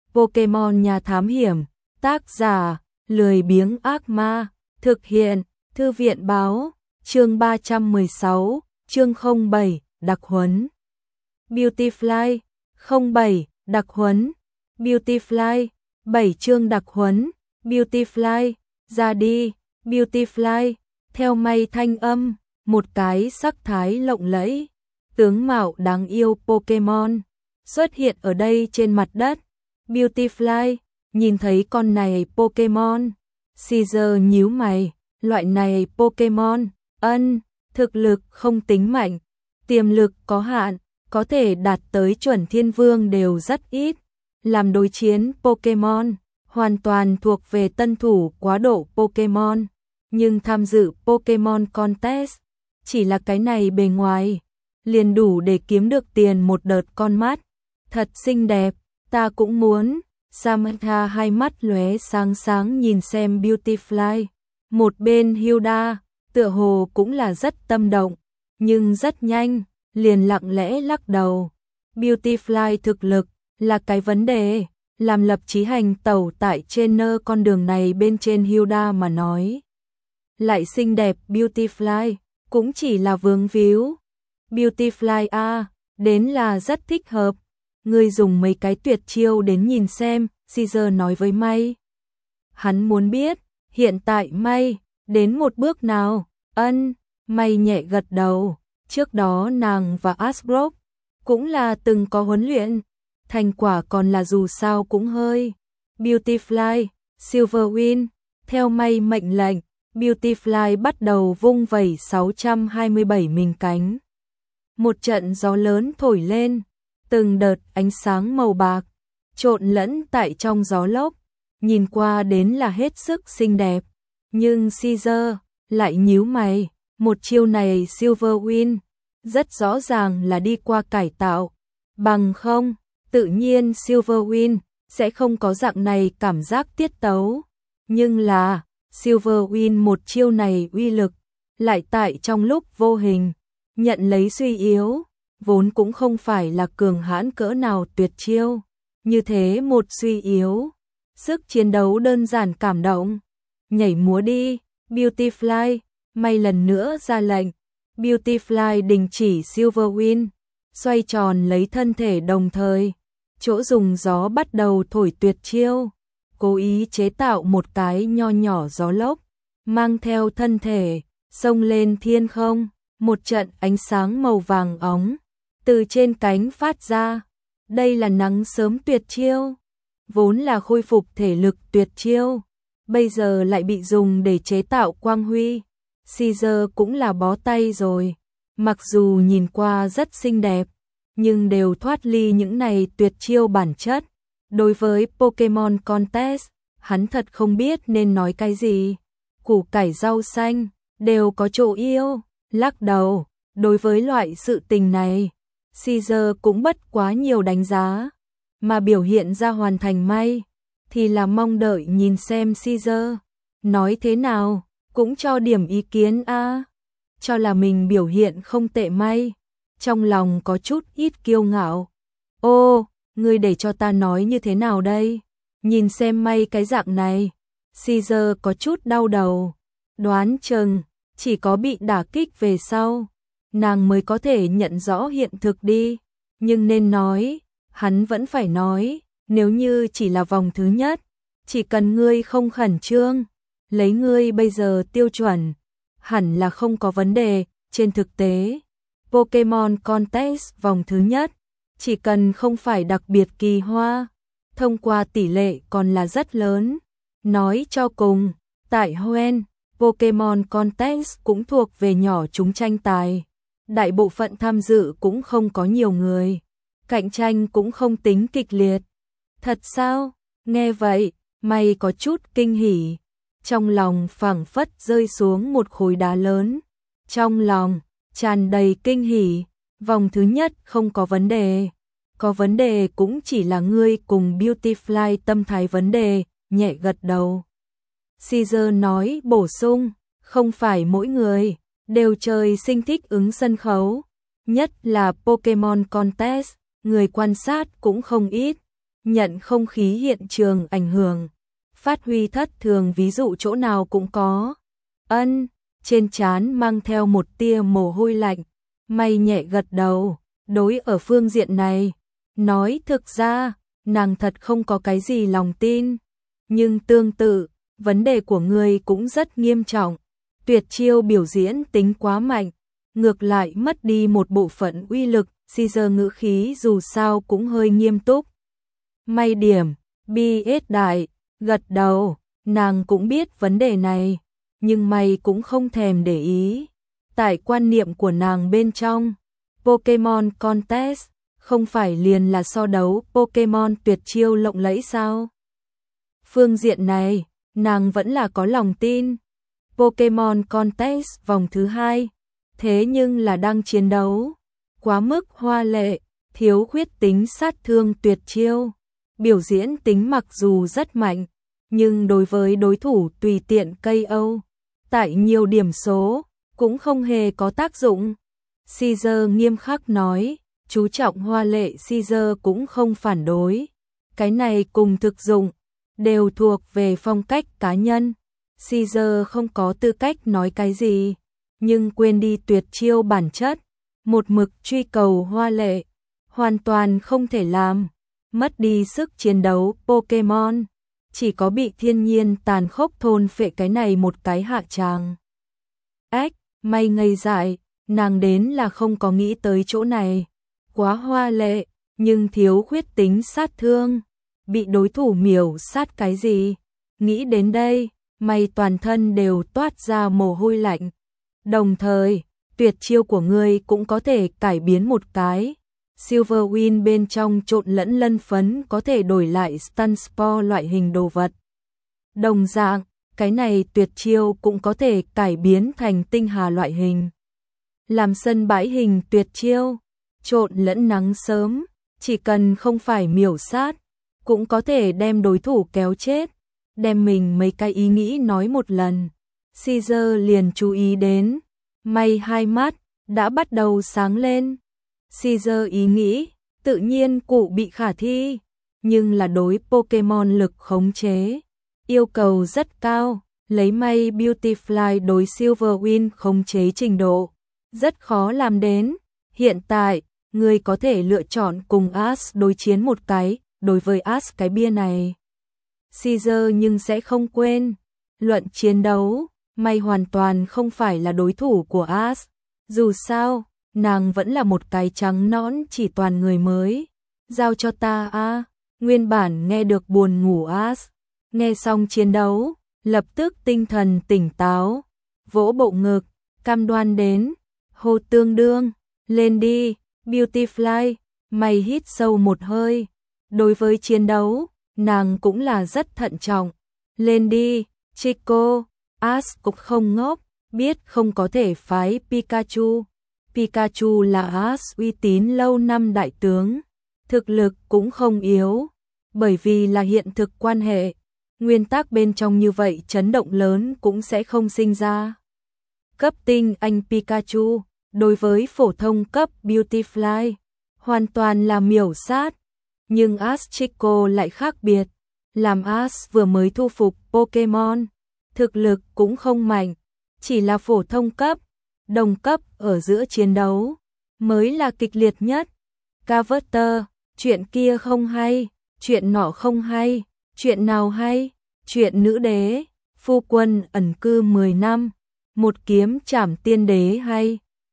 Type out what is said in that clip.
Pokemon Nhà Thám Hiểm, tác giả, lười biếng ác ma, thực hiện, Thư viện báo, chương 316, chương 07, đặc huấn. Beautyfly, 07, đặc huấn, Beautyfly, 7 chương đặc huấn, Beautyfly, ra đi, Beautyfly, theo mây thanh âm, một cái sắc thái lộng lẫy, tướng mạo đáng yêu Pokemon xuất hiện ở đây trên mặt đất. Beautyfly, nhìn thấy con này Pokemon, Caesar nhíu mày, loại này Pokemon, thực lực không tính mạnh, tiềm lực có hạn, có thể đạt tới chuẩn thiên vương đều rất ít. Làm đối chiến Pokemon, hoàn toàn thuộc về tân thủ quá độ Pokemon, nhưng tham dự Pokemon Contest, chỉ là cái này bề ngoài, liền đủ để kiếm được tiền một đợt con mắt. Thật xinh đẹp, ta cũng muốn. Samantha hai mắt lóe sáng sáng nhìn xem Beautyfly. Một bên Hilda, tựa hồ cũng là rất tâm động, nhưng rất nhanh, liền lặng lẽ lắc đầu. Beautyfly thực lực là cái vấn đề, làm lập chí hành tẩu tại trên con đường này bên trên Hilda mà nói. Lại xinh đẹp Beautyfly, cũng chỉ là vướng víu. Beautyfly đến là rất thích hợp. Ngươi dùng mấy cái tuyệt chiêu đến nhìn xem, Caesar nói với May. Hắn muốn biết, hiện tại May, đến một bước nào, May nhẹ gật đầu, trước đó nàng và Ashbrook, cũng là từng có huấn luyện, thành quả còn là dù sao cũng hơi. Beautyfly, Silverwing, theo May mệnh lệnh, Beautyfly bắt đầu vung vẩy 627 mình cánh. Một trận gió lớn thổi lên, từng đợt ánh sáng màu bạc, trộn lẫn tại trong gió lốc, nhìn qua đến là hết sức xinh đẹp. Nhưng Caesar lại nhíu mày, một chiêu này Silverwing, rất rõ ràng là đi qua cải tạo, bằng không, tự nhiên Silverwing sẽ không có dạng này cảm giác tiết tấu. Nhưng là, Silverwing một chiêu này uy lực, lại tại trong lúc vô hình, nhận lấy suy yếu, vốn cũng không phải là cường hãn cỡ nào tuyệt chiêu. Như thế một suy yếu, sức chiến đấu đơn giản cảm động. Nhảy múa đi, Beautyfly, May lần nữa ra lệnh. Beautyfly đình chỉ Silverwing, xoay tròn lấy thân thể đồng thời, chỗ dùng gió bắt đầu thổi tuyệt chiêu, cố ý chế tạo một cái nho nhỏ gió lốc, mang theo thân thể, xông lên thiên không, một trận ánh sáng màu vàng óng, từ trên cánh phát ra. Đây là nắng sớm tuyệt chiêu, vốn là khôi phục thể lực tuyệt chiêu, bây giờ lại bị dùng để chế tạo quang huy. Caesar cũng là bó tay rồi, mặc dù nhìn qua rất xinh đẹp, nhưng đều thoát ly những này tuyệt chiêu bản chất. Đối với Pokemon Contest, hắn thật không biết nên nói cái gì. Củ cải rau xanh, đều có chỗ yêu, lắc đầu, đối với loại sự tình này, Caesar cũng bất quá nhiều đánh giá, mà biểu hiện ra hoàn thành May, thì là mong đợi nhìn xem Caesar nói thế nào, cũng cho điểm ý kiến cho là mình biểu hiện không tệ. May trong lòng có chút ít kiêu ngạo. Ô, ngươi để cho ta nói như thế nào đây? Nhìn xem May cái dạng này, Caesar có chút đau đầu, đoán chừng chỉ có bị đả kích về sau, nàng mới có thể nhận rõ hiện thực đi. Nhưng nên nói, hắn vẫn phải nói, nếu như chỉ là vòng thứ nhất, chỉ cần ngươi không khẩn trương, lấy ngươi bây giờ tiêu chuẩn, hẳn là không có vấn đề. Trên thực tế, Pokemon Contest vòng thứ nhất, chỉ cần không phải đặc biệt kỳ hoa, thông qua tỷ lệ còn là rất lớn. Nói cho cùng, tại Hoenn, Pokemon Contest cũng thuộc về nhỏ chúng tranh tài. Đại bộ phận tham dự cũng không có nhiều người, cạnh tranh cũng không tính kịch liệt. Thật sao? Nghe vậy, May có chút kinh hỉ, trong lòng phảng phất rơi xuống một khối đá lớn. Trong lòng tràn đầy kinh hỉ, vòng thứ nhất không có vấn đề. Có vấn đề cũng chỉ là ngươi cùng Beautyfly tâm thái vấn đề, nhẹ gật đầu. Caesar nói bổ sung, không phải mỗi người đều trời sinh thích ứng sân khấu, nhất là Pokemon Contest, người quan sát cũng không ít. nhận không khí hiện trường ảnh hưởng, phát huy thất thường ví dụ chỗ nào cũng có. Trên trán mang theo một tia mồ hôi lạnh, May nhẹ gật đầu, đối ở phương diện này, nói thực ra, nàng thật không có cái gì lòng tin, nhưng tương tự, vấn đề của ngươi cũng rất nghiêm trọng, tuyệt chiêu biểu diễn tính quá mạnh, ngược lại mất đi một bộ phận uy lực, Caesar ngữ khí dù sao cũng hơi nghiêm túc. May điểm, BS đại, gật đầu, nàng cũng biết vấn đề này, nhưng May cũng không thèm để ý. Tại quan niệm của nàng bên trong, Pokemon Contest không phải liền là so đấu Pokemon tuyệt chiêu lộng lẫy sao? Phương diện này, nàng vẫn là có lòng tin. Pokemon Contest vòng thứ 2, thế nhưng là đang chiến đấu, quá mức hoa lệ, thiếu khuyết tính sát thương tuyệt chiêu. Biểu diễn tính mặc dù rất mạnh, nhưng đối với đối thủ tùy tiện KO, tại nhiều điểm số, cũng không hề có tác dụng. Caesar nghiêm khắc nói, chú trọng hoa lệ Caesar cũng không phản đối. Cái này cùng thực dụng, đều thuộc về phong cách cá nhân. Caesar không có tư cách nói cái gì, nhưng quên đi tuyệt chiêu bản chất, một mực truy cầu hoa lệ, hoàn toàn không thể làm, mất đi sức chiến đấu Pokemon, chỉ có bị thiên nhiên tàn khốc thôn phệ cái này một cái hạ tràng. May ngây dại, nàng đến là không có nghĩ tới chỗ này, quá hoa lệ, nhưng thiếu khuyết tính sát thương, bị đối thủ miểu sát cái gì, nghĩ đến đây, May toàn thân đều toát ra mồ hôi lạnh, đồng thời, tuyệt chiêu của ngươi cũng có thể cải biến một cái, Silver Win bên trong trộn lẫn lân phấn có thể đổi lại Stun Spore loại hình đồ vật. Đồng dạng, cái này tuyệt chiêu cũng có thể cải biến thành tinh hà loại hình. Làm sân bãi hình tuyệt chiêu, trộn lẫn nắng sớm, chỉ cần không phải miểu sát, cũng có thể đem đối thủ kéo chết, đem mình mấy cái ý nghĩ nói một lần. Caesar liền chú ý đến, May hai mắt, đã bắt đầu sáng lên. Caesar ý nghĩ, tự nhiên cụ bị khả thi, nhưng là đối Pokemon lực khống chế. Yêu cầu rất cao, lấy May Beautifly đối Silver Win khống chế trình độ, rất khó làm đến. Hiện tại, người có thể lựa chọn cùng Ash đối chiến một cái, đối với Ash cái bia này. Caesar nhưng sẽ không quên, luận chiến đấu, May hoàn toàn không phải là đối thủ của Ash, dù sao, nàng vẫn là một cái trắng nõn chỉ toàn người mới. Giao cho ta a. Nguyên bản nghe được buồn ngủ Ash. Nghe xong chiến đấu, lập tức tinh thần tỉnh táo, vỗ bộ ngực, cam đoan đến, hô tương đương, lên đi, Beautifly, May hít sâu một hơi. Đối với chiến đấu, nàng cũng là rất thận trọng, lên đi, Chico, Ash cũng không ngốc, biết không có thể phái Pikachu. Pikachu là Ash uy tín lâu năm đại tướng, thực lực cũng không yếu, bởi vì là hiện thực quan hệ. Nguyên tắc bên trong như vậy chấn động lớn cũng sẽ không sinh ra. Cấp tinh anh Pikachu, đối với phổ thông cấp Beautifly, hoàn toàn là miểu sát. Nhưng Ash Chico lại khác biệt, làm Ash vừa mới thu phục Pokemon, thực lực cũng không mạnh, chỉ là phổ thông cấp, đồng cấp ở giữa chiến đấu, mới là kịch liệt nhất. Carver, chuyện kia không hay, chuyện nọ không hay. Chuyện nào hay? Chuyện nữ đế, phu quân ẩn cư 10 năm, một kiếm trảm tiên đế hay?